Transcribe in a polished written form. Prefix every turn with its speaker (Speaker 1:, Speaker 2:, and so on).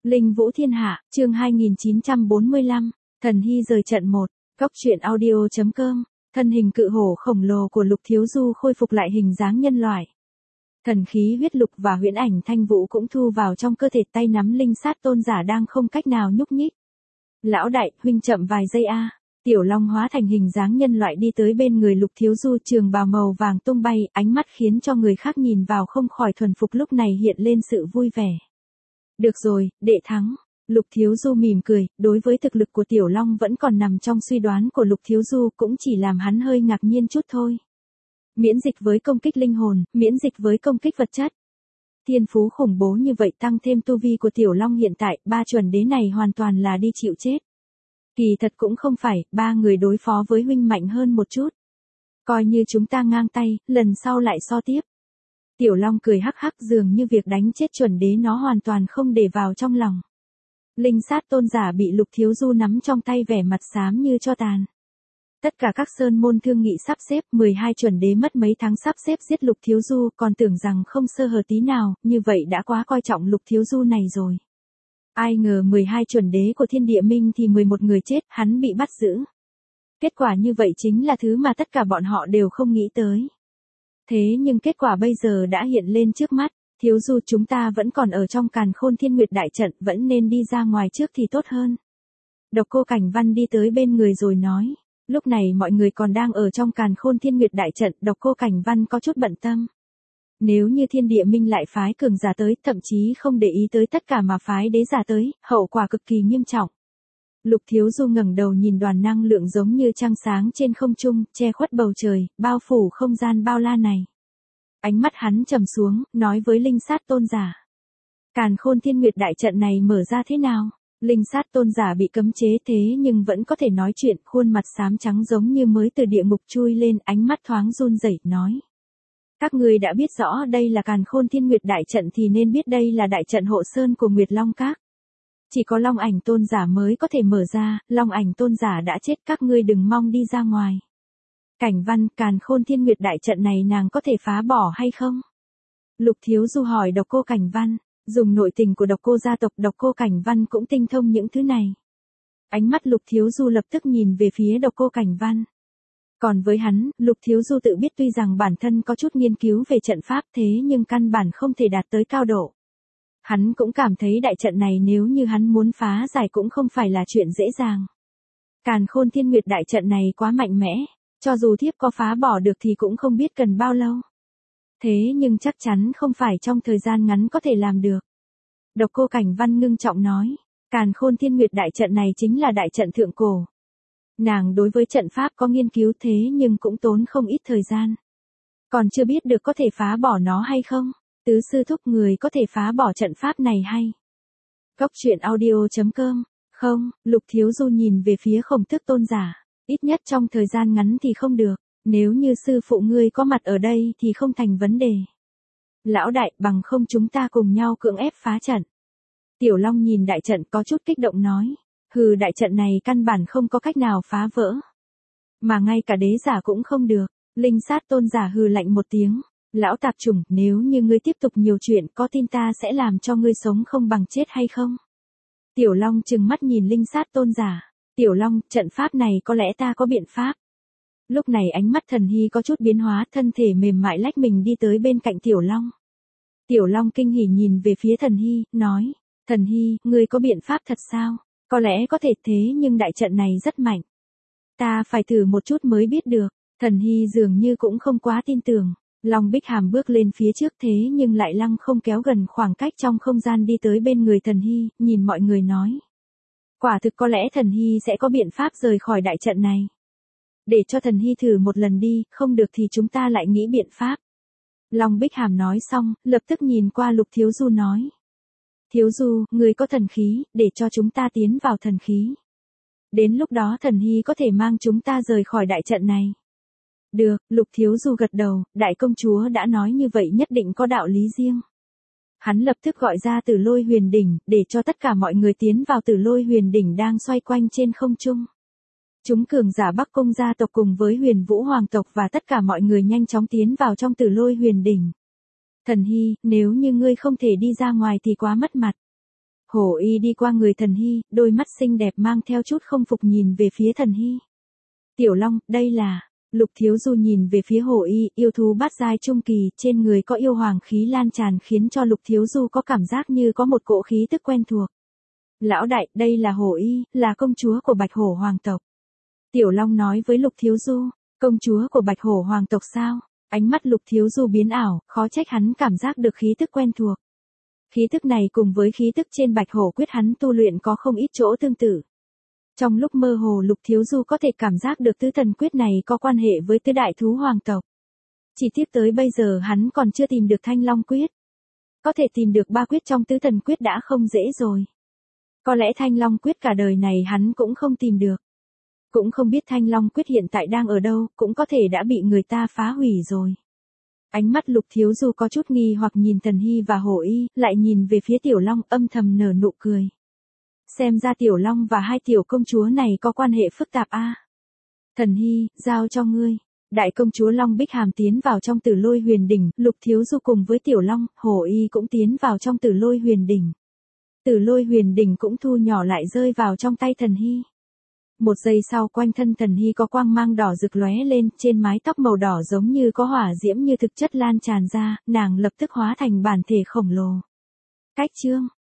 Speaker 1: Linh Vũ Thiên Hạ, chương 2945, Thần Hy rời trận 1, Góc truyện audio.com, thân hình cự hổ khổng lồ của Lục Thiếu Du khôi phục lại hình dáng nhân loại. Thần khí huyết lục và huyễn ảnh thanh vũ cũng thu vào trong cơ thể, tay nắm linh sát tôn giả đang không cách nào nhúc nhích. Lão đại, huynh chậm vài giây a. Tiểu Long hóa thành hình dáng nhân loại đi tới bên người Lục Thiếu Du, trường bào màu vàng tung bay, ánh mắt khiến cho người khác nhìn vào không khỏi thuần phục, lúc này hiện lên sự vui vẻ. Được rồi, đệ thắng. Lục Thiếu Du mỉm cười, đối với thực lực của Tiểu Long vẫn còn nằm trong suy đoán của Lục Thiếu Du, cũng chỉ làm hắn hơi ngạc nhiên chút thôi. Miễn dịch với công kích linh hồn, miễn dịch với công kích vật chất. Thiên phú khủng bố như vậy tăng thêm tu vi của Tiểu Long hiện tại, ba chuẩn đế này hoàn toàn là đi chịu chết. Kỳ thật cũng không phải, ba người đối phó với huynh mạnh hơn một chút. Coi như chúng ta ngang tay, lần sau lại so tiếp. Tiểu Long cười hắc hắc, dường như việc đánh chết chuẩn đế nó hoàn toàn không để vào trong lòng. Linh sát tôn giả bị Lục Thiếu Du nắm trong tay, vẻ mặt xám như tro tàn. Tất cả các sơn môn thương nghị sắp xếp, 12 chuẩn đế mất mấy tháng sắp xếp giết Lục Thiếu Du, còn tưởng rằng không sơ hở tí nào, như vậy đã quá coi trọng Lục Thiếu Du này rồi. Ai ngờ 12 chuẩn đế của Thiên Địa Minh thì 11 người chết, hắn bị bắt giữ. Kết quả như vậy chính là thứ mà tất cả bọn họ đều không nghĩ tới. Thế nhưng kết quả bây giờ đã hiện lên trước mắt. Thiếu Du, chúng ta vẫn còn ở trong Càn Khôn Thiên Nguyệt đại trận, vẫn nên đi ra ngoài trước thì tốt hơn. Độc Cô Cảnh Văn đi tới bên người rồi nói. Lúc này mọi người còn đang ở trong Càn Khôn Thiên Nguyệt đại trận, Độc Cô Cảnh Văn có chút bận tâm. Nếu như Thiên Địa Minh lại phái cường giả tới, thậm chí không để ý tới tất cả mà phái đế giả tới, hậu quả cực kỳ nghiêm trọng. Lục Thiếu Du ngẩng đầu nhìn đoàn năng lượng giống như trăng sáng trên không trung, che khuất bầu trời, bao phủ không gian bao la này. Ánh mắt hắn trầm xuống, nói với linh sát tôn giả. Càn Khôn Thiên Nguyệt đại trận này mở ra thế nào? Linh sát tôn giả bị cấm chế thế nhưng vẫn có thể nói chuyện, khuôn mặt xám trắng giống như mới từ địa ngục chui lên, ánh mắt thoáng run rẩy, nói. Các người đã biết rõ đây là Càn Khôn Thiên Nguyệt đại trận thì nên biết đây là đại trận hộ sơn của Nguyệt Long Các. Chỉ có Long Ảnh tôn giả mới có thể mở ra, Long Ảnh tôn giả đã chết, các ngươi đừng mong đi ra ngoài. Cảnh Văn, Càn Khôn Thiên Nguyệt đại trận này nàng có thể phá bỏ hay không? Lục Thiếu Du hỏi Độc Cô Cảnh Văn, dùng nội tình của Độc Cô gia tộc, Độc Cô Cảnh Văn cũng tinh thông những thứ này. Ánh mắt Lục Thiếu Du lập tức nhìn về phía Độc Cô Cảnh Văn. Còn với hắn, Lục Thiếu Du tự biết tuy rằng bản thân có chút nghiên cứu về trận pháp, thế nhưng căn bản không thể đạt tới cao độ. Hắn cũng cảm thấy đại trận này nếu như hắn muốn phá giải cũng không phải là chuyện dễ dàng. Càn Khôn Thiên Nguyệt đại trận này quá mạnh mẽ, cho dù thiếp có phá bỏ được thì cũng không biết cần bao lâu. Thế nhưng chắc chắn không phải trong thời gian ngắn có thể làm được. Độc Cô Cảnh Văn ngưng trọng nói, Càn Khôn Thiên Nguyệt đại trận này chính là đại trận thượng cổ. Nàng đối với trận pháp có nghiên cứu thế nhưng cũng tốn không ít thời gian. Còn chưa biết được có thể phá bỏ nó hay không. Tứ sư thúc, người có thể phá bỏ trận pháp này hay? Góc truyện audio.com. Không, Lục Thiếu Du nhìn về phía Khổng Tước tôn giả. Ít nhất trong thời gian ngắn thì không được. Nếu như sư phụ ngươi có mặt ở đây thì không thành vấn đề. Lão đại, bằng không chúng ta cùng nhau cưỡng ép phá trận. Tiểu Long nhìn đại trận có chút kích động nói. Hừ, đại trận này căn bản không có cách nào phá vỡ. Mà ngay cả đế giả cũng không được. Linh sát tôn giả hừ lạnh một tiếng. Lão tạp chủng, nếu như ngươi tiếp tục nhiều chuyện, có tin ta sẽ làm cho ngươi sống không bằng chết hay không? Tiểu Long trừng mắt nhìn linh sát tôn giả. Tiểu Long, trận pháp này có lẽ ta có biện pháp. Lúc này ánh mắt Thần Hy có chút biến hóa, thân thể mềm mại lách mình đi tới bên cạnh Tiểu Long. Tiểu Long kinh hỉ nhìn về phía Thần Hy, nói. Thần Hy, ngươi có biện pháp thật sao? Có lẽ có thể, thế nhưng đại trận này rất mạnh. Ta phải thử một chút mới biết được. Thần Hy dường như cũng không quá tin tưởng. Long Bích Hàm bước lên phía trước thế nhưng lại lăng không kéo gần khoảng cách trong không gian đi tới bên người Thần Hy, nhìn mọi người nói. Quả thực có lẽ Thần Hy sẽ có biện pháp rời khỏi đại trận này. Để cho Thần Hy thử một lần đi, không được thì chúng ta lại nghĩ biện pháp. Long Bích Hàm nói xong, lập tức nhìn qua Lục Thiếu Du nói. Thiếu Du, người có thần khí, để cho chúng ta tiến vào thần khí. Đến lúc đó Thần Hy có thể mang chúng ta rời khỏi đại trận này. Được, Lục Thiếu Du gật đầu, đại công chúa đã nói như vậy nhất định có đạo lý riêng. Hắn lập tức gọi ra Tử Lôi Huyền Đỉnh, để cho tất cả mọi người tiến vào Tử Lôi Huyền Đỉnh đang xoay quanh trên không trung. Chúng cường giả Bắc Cung gia tộc cùng với Huyền Vũ hoàng tộc và tất cả mọi người nhanh chóng tiến vào trong Tử Lôi Huyền Đỉnh. Thần Hy, nếu như ngươi không thể đi ra ngoài thì quá mất mặt. Hổ Y đi qua người Thần Hy, đôi mắt xinh đẹp mang theo chút không phục nhìn về phía Thần Hy. Tiểu Long, đây là... Lục Thiếu Du nhìn về phía Hổ Y, yêu thú bát giai trung kỳ, trên người có yêu hoàng khí lan tràn khiến cho Lục Thiếu Du có cảm giác như có một cỗ khí tức quen thuộc. Lão đại, đây là Hổ Y, là công chúa của Bạch Hổ hoàng tộc. Tiểu Long nói với Lục Thiếu Du, công chúa của Bạch Hổ hoàng tộc sao? Ánh mắt Lục Thiếu Du biến ảo, khó trách hắn cảm giác được khí tức quen thuộc. Khí tức này cùng với khí tức trên Bạch Hổ quyết hắn tu luyện có không ít chỗ tương tự. Trong lúc mơ hồ Lục Thiếu Du có thể cảm giác được tứ thần quyết này có quan hệ với tứ đại thú hoàng tộc. Chỉ tiếp tới bây giờ hắn còn chưa tìm được Thanh Long quyết. Có thể tìm được ba quyết trong tứ thần quyết đã không dễ rồi. Có lẽ Thanh Long quyết cả đời này hắn cũng không tìm được. Cũng không biết Thanh Long quyết hiện tại đang ở đâu, cũng có thể đã bị người ta phá hủy rồi. Ánh mắt Lục Thiếu Du có chút nghi hoặc nhìn Thần Hy và Hổ Y, lại nhìn về phía Tiểu Long âm thầm nở nụ cười. Xem ra Tiểu Long và hai tiểu công chúa này có quan hệ phức tạp a. Thần Hy, giao cho ngươi. Đại công chúa Long Bích Hàm tiến vào trong Tử Lôi Huyền Đỉnh, Lục Thiếu Du cùng với Tiểu Long, Hổ Y cũng tiến vào trong Tử Lôi Huyền Đỉnh. Tử Lôi Huyền Đỉnh cũng thu nhỏ lại rơi vào trong tay Thần Hy. Một giây sau quanh thân Thần Hy có quang mang đỏ rực lóe lên, trên mái tóc màu đỏ giống như có hỏa diễm như thực chất lan tràn ra, nàng lập tức hóa thành bản thể khổng lồ. Cách chương